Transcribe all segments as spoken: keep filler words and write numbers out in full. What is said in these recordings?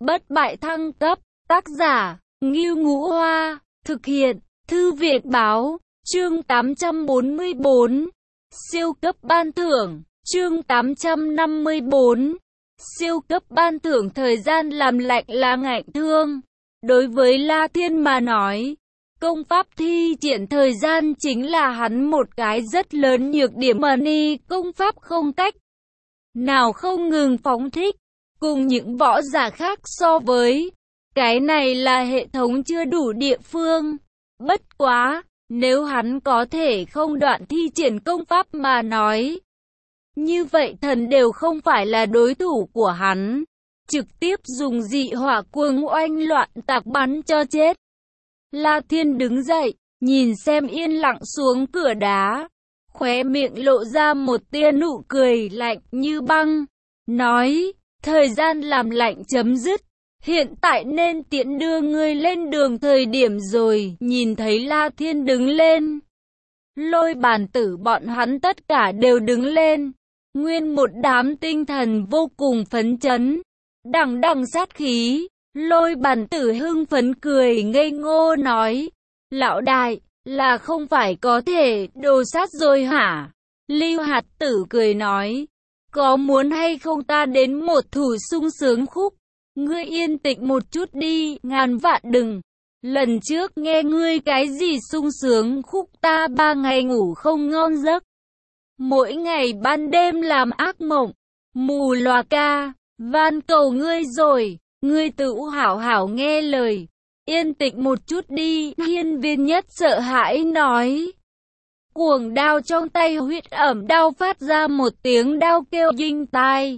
Bất bại thăng cấp, tác giả, Ngưu Ngũ Hoa, thực hiện, Thư viện báo, chương tám trăm bốn mươi tư, siêu cấp ban thưởng, chương tám trăm năm mươi tư, siêu cấp ban thưởng. Thời gian làm lạnh là ngạnh thương. Đối với La Thiên mà nói, công pháp thi triển thời gian chính là hắn một cái rất lớn nhược điểm mà ni công pháp không cách nào không ngừng phóng thích. Cùng những võ giả khác so với, cái này là hệ thống chưa đủ địa phương. Bất quá, nếu hắn có thể không đoạn thi triển công pháp mà nói, như vậy thần đều không phải là đối thủ của hắn. Trực tiếp dùng dị hỏa cuồng oanh loạn tạc bắn cho chết. La Thiên đứng dậy, nhìn xem yên lặng xuống cửa đá, khóe miệng lộ ra một tia nụ cười lạnh như băng, nói, thời gian làm lạnh chấm dứt, hiện tại nên tiễn đưa ngươi lên đường thời điểm rồi. Nhìn thấy La Thiên đứng lên, Lôi Bàn Tử bọn hắn tất cả đều đứng lên, nguyên một đám tinh thần vô cùng phấn chấn, đằng đằng sát khí. Lôi Bàn Tử hưng phấn cười ngây ngô nói, lão đại, là không phải có thể đồ sát rồi hả? Lưu Hạt Tử cười nói, có muốn hay không ta đến một thủ sung sướng khúc? Ngươi yên tĩnh một chút đi, ngàn vạn đừng. Lần trước nghe ngươi cái gì sung sướng khúc ta ba ngày ngủ không ngon giấc. Mỗi ngày ban đêm làm ác mộng, mù lòa ca, van cầu ngươi rồi. Ngươi tự hảo hảo nghe lời, yên tĩnh một chút đi. Hiên Viên Nhất sợ hãi nói. Cuồng đao trong tay huyết ẩm đao phát ra một tiếng đao kêu dinh tai.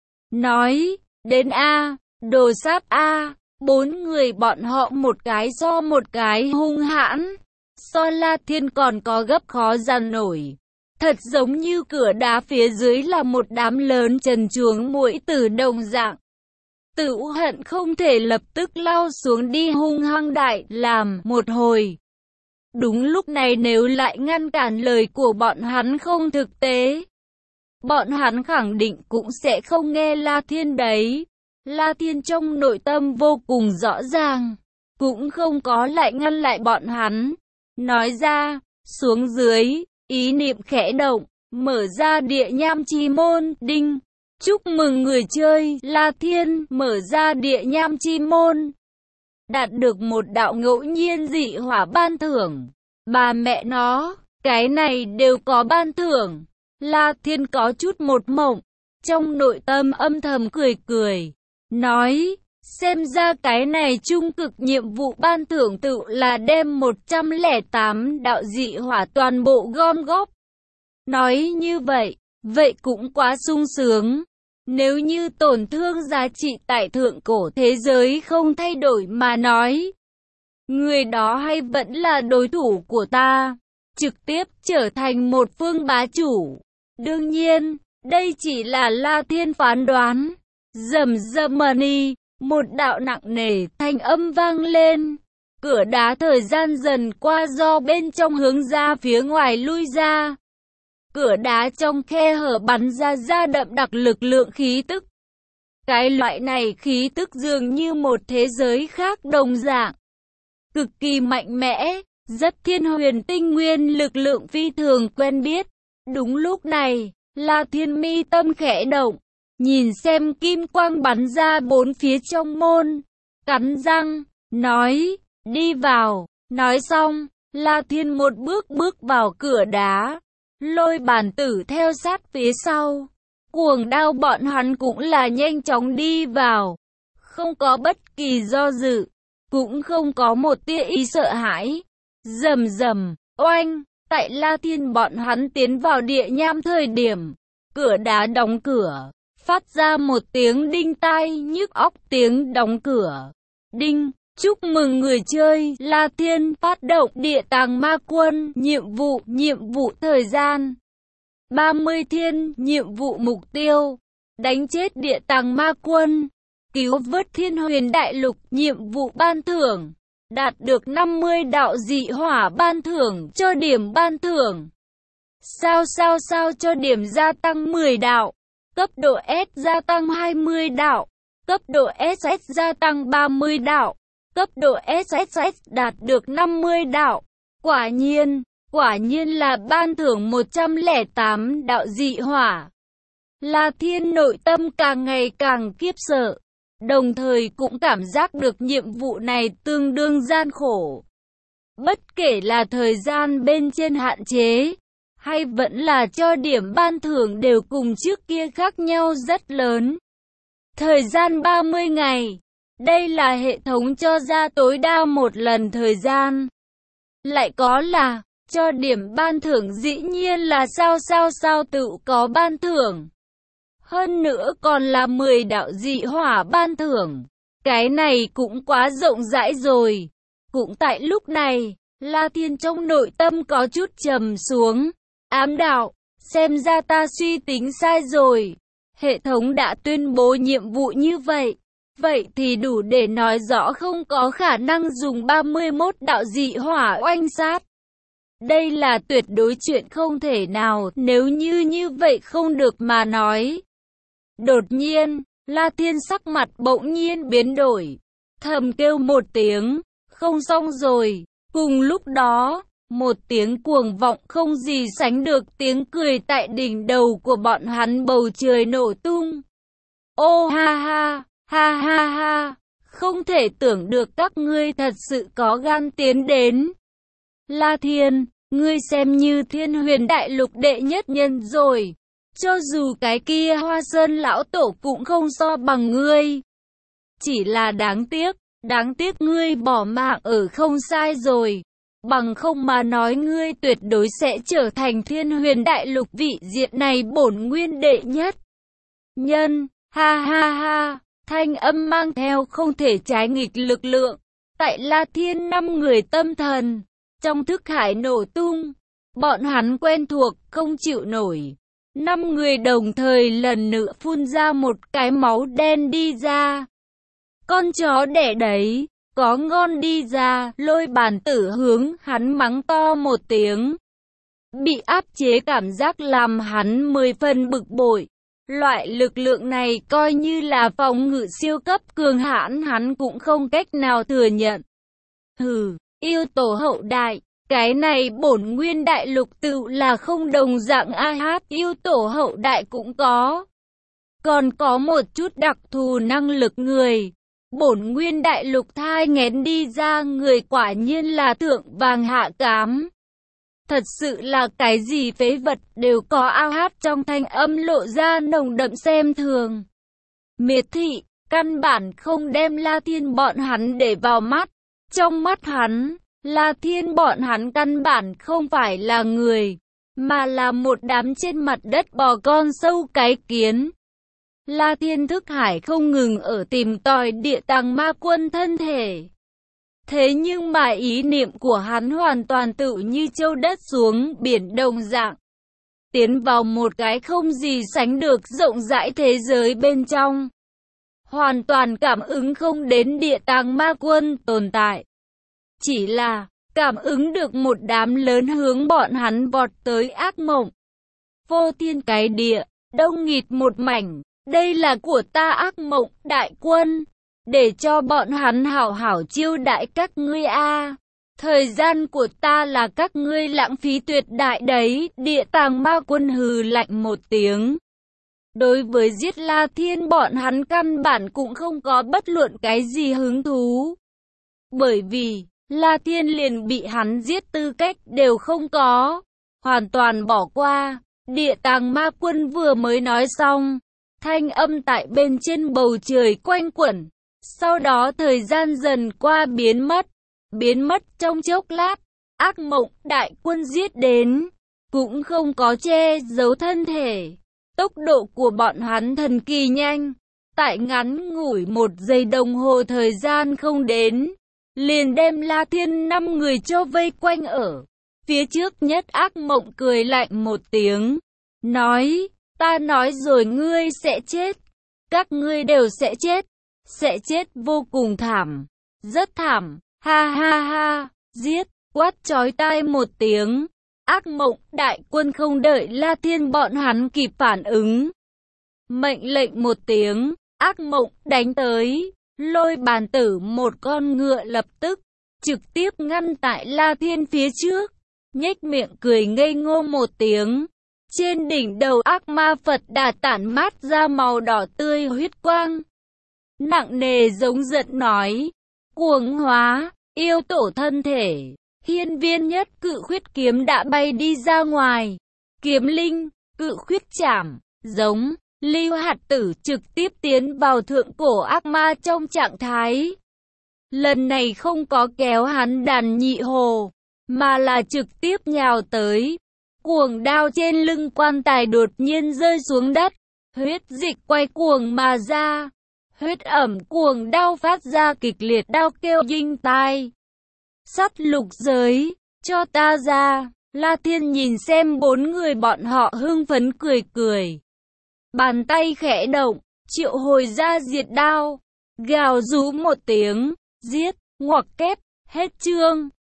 Nói, đến A, đồ sát A. Bốn người bọn họ một cái so một cái hung hãn. So La Thiên còn có gấp khó dằn nổi. Thật giống như cửa đá phía dưới là một đám lớn trần chuồng muỗi tử đồng dạng. Tự hận không thể lập tức lao xuống đi hung hăng đại làm một hồi. Đúng lúc này nếu lại ngăn cản lời của bọn hắn không thực tế, bọn hắn khẳng định cũng sẽ không nghe La Thiên đấy. La Thiên trong nội tâm vô cùng rõ ràng, cũng không có lại ngăn lại bọn hắn. Nói ra, xuống dưới, ý niệm khẽ động, mở ra địa nham chi môn, đinh. Chúc mừng người chơi, La Thiên mở ra địa nham chi môn. Đạt được một đạo ngẫu nhiên dị hỏa ban thưởng. Bà mẹ nó, cái này đều có ban thưởng. La Thiên có chút một mộng, trong nội tâm âm thầm cười cười. Nói, xem ra cái này trung cực nhiệm vụ ban thưởng tự là đem một trăm lẻ tám đạo dị hỏa toàn bộ gom góp. Nói như vậy, vậy cũng quá sung sướng. Nếu như tổn thương giá trị tại thượng cổ thế giới không thay đổi mà nói, người đó hay vẫn là đối thủ của ta, trực tiếp trở thành một phương bá chủ. Đương nhiên, đây chỉ là La Thiên phán đoán. Rầm rầm mani, một đạo nặng nề thanh âm vang lên. Cửa đá thời gian dần qua do bên trong hướng ra phía ngoài lui ra. Cửa đá trong khe hở bắn ra ra đậm đặc lực lượng khí tức. Cái loại này khí tức dường như một thế giới khác đồng dạng. Cực kỳ mạnh mẽ, rất thiên huyền tinh nguyên lực lượng phi thường quen biết. Đúng lúc này, La Thiên mi tâm khẽ động, nhìn xem kim quang bắn ra bốn phía trong môn. Cắn răng, nói, đi vào. Nói xong, La Thiên một bước bước vào cửa đá. Lôi Bàn Tử theo sát phía sau. Cuồng đao bọn hắn cũng là nhanh chóng đi vào. Không có bất kỳ do dự, cũng không có một tia ý sợ hãi. Rầm rầm, oanh, tại La Thiên bọn hắn tiến vào địa nham thời điểm, cửa đá đóng cửa, phát ra một tiếng đinh tai nhức óc. Tiếng đóng cửa. Đinh. Chúc mừng người chơi, La Thiên phát động địa tàng ma quân, nhiệm vụ, nhiệm vụ thời gian ba mươi thiên, nhiệm vụ mục tiêu, đánh chết địa tàng ma quân, cứu vớt thiên huyền đại lục, nhiệm vụ ban thưởng, đạt được năm mươi đạo dị hỏa ban thưởng, cho điểm ban thưởng, sao sao sao cho điểm gia tăng mười đạo, cấp độ S gia tăng hai mươi đạo, Cấp độ ét ét gia tăng ba mươi đạo. Cấp độ ét ét ét đạt được năm mươi đạo. Quả nhiên, quả nhiên là ban thưởng một trăm lẻ tám đạo dị hỏa. La Thiên nội tâm càng ngày càng khiếp sợ, đồng thời cũng cảm giác được nhiệm vụ này tương đương gian khổ. Bất kể là thời gian bên trên hạn chế, hay vẫn là cho điểm ban thưởng đều cùng trước kia khác nhau rất lớn. Thời gian ba mươi ngày, đây là hệ thống cho ra tối đa một lần thời gian. Lại có là, cho điểm ban thưởng dĩ nhiên là sao sao sao tự có ban thưởng. Hơn nữa còn là mười đạo dị hỏa ban thưởng. Cái này cũng quá rộng rãi rồi. Cũng tại lúc này, La Thiên trong nội tâm có chút trầm xuống. Ám đạo, xem ra ta suy tính sai rồi. Hệ thống đã tuyên bố nhiệm vụ như vậy. Vậy thì đủ để nói rõ không có khả năng dùng ba mươi mốt đạo dị hỏa oanh sát. Đây là tuyệt đối chuyện không thể nào, nếu như như vậy không được mà nói. Đột nhiên, La Thiên sắc mặt bỗng nhiên biến đổi, thầm kêu một tiếng, không xong rồi. Cùng lúc đó, một tiếng cuồng vọng không gì sánh được tiếng cười tại đỉnh đầu của bọn hắn bầu trời nổ tung. Ô ha ha, ha ha ha, không thể tưởng được các ngươi thật sự có gan tiến đến. La Thiên, ngươi xem như Thiên Huyền Đại Lục đệ nhất nhân rồi. Cho dù cái kia Hoa Sơn lão tổ cũng không so bằng ngươi. Chỉ là đáng tiếc, đáng tiếc ngươi bỏ mạng ở không sai rồi. Bằng không mà nói ngươi tuyệt đối sẽ trở thành Thiên Huyền Đại Lục vị diện này bổn nguyên đệ nhất nhân. Ha ha ha, thanh âm mang theo không thể trái nghịch lực lượng. Tại La Thiên năm người tâm thần, trong thức hải nổ tung. Bọn hắn quen thuộc, không chịu nổi. Năm người đồng thời lần nữa phun ra một cái máu đen đi ra. Con chó đẻ đấy, có ngon đi ra, Lôi Bàn Tử hướng hắn mắng to một tiếng. Bị áp chế cảm giác làm hắn mười phần bực bội. Loại lực lượng này coi như là phòng ngự siêu cấp cường hãn hắn cũng không cách nào thừa nhận. Hừ, yêu tổ hậu đại. Cái này bổn nguyên đại lục tự là không đồng dạng a hát yêu tổ hậu đại cũng có. Còn có một chút đặc thù năng lực người. Bổn nguyên đại lục thai nghén đi ra người quả nhiên là thượng vàng hạ cám. Thật sự là cái gì phế vật đều có a hát trong thanh âm lộ ra nồng đậm xem thường. Miệt thị, căn bản không đem La Thiên bọn hắn để vào mắt. Trong mắt hắn, La Thiên bọn hắn căn bản không phải là người, mà là một đám trên mặt đất bò con sâu cái kiến. La Thiên thức hải không ngừng ở tìm tòi địa tàng ma quân thân thể. Thế nhưng mà ý niệm của hắn hoàn toàn tự như châu đất xuống biển đồng dạng. Tiến vào một cái không gì sánh được rộng rãi thế giới bên trong. Hoàn toàn cảm ứng không đến địa tàng ma quân tồn tại. Chỉ là, cảm ứng được một đám lớn hướng bọn hắn vọt tới ác mộng. Vô thiên cái địa, đông nghịt một mảnh, đây là của ta ác mộng, đại quân. Để cho bọn hắn hảo hảo chiêu đãi các ngươi a. Thời gian của ta là các ngươi lãng phí tuyệt đại đấy, địa tàng ma quân hừ lạnh một tiếng. Đối với giết La Thiên bọn hắn căn bản cũng không có bất luận cái gì hứng thú. Bởi vì, La Thiên liền bị hắn giết tư cách đều không có. Hoàn toàn bỏ qua, địa tàng ma quân vừa mới nói xong. Thanh âm tại bên trên bầu trời quanh quẩn. Sau đó thời gian dần qua biến mất. Biến mất trong chốc lát. Ác mộng đại quân giết đến. Cũng không có che giấu thân thể. Tốc độ của bọn hắn thần kỳ nhanh. Tại ngắn ngủi một giây đồng hồ thời gian không đến. Liền đem La Thiên năm người cho vây quanh ở. Phía trước nhất ác mộng cười lạnh một tiếng. Nói, ta nói rồi ngươi sẽ chết. Các ngươi đều sẽ chết. Sẽ chết vô cùng thảm. Rất thảm. Ha ha ha. Giết. Quát chói tai một tiếng. Ác mộng đại quân không đợi La Thiên bọn hắn kịp phản ứng. Mệnh lệnh một tiếng. ác mộng đánh tới, lôi bàn tử một con ngựa lập tức, trực tiếp ngăn tại La Thiên phía trước, nhếch miệng cười ngây ngô một tiếng. Trên đỉnh đầu ác ma Phật Đà tản mát ra màu đỏ tươi huyết quang. Nặng nề giống giận nói, cuồng hóa, yêu tổ thân thể, hiên viên nhất cự khuyết kiếm đã bay đi ra ngoài. Kiếm linh, cự khuyết chảm, giống, lưu hạt tử trực tiếp tiến vào thượng cổ ác ma trong trạng thái. Lần này không có kéo hắn đàn nhị hồ, mà là trực tiếp nhào tới. Cuồng đao trên lưng quan tài đột nhiên rơi xuống đất, huyết dịch quay cuồng mà ra. Huyết ẩm cuồng đao phát ra kịch liệt đao kêu đinh tai. Sắt lục giới, cho ta ra. La Thiên nhìn xem bốn người bọn họ hưng phấn cười cười. Bàn tay khẽ động, triệu hồi ra diệt đao. Gào rú một tiếng, giết, ngoặc kép, hết chương.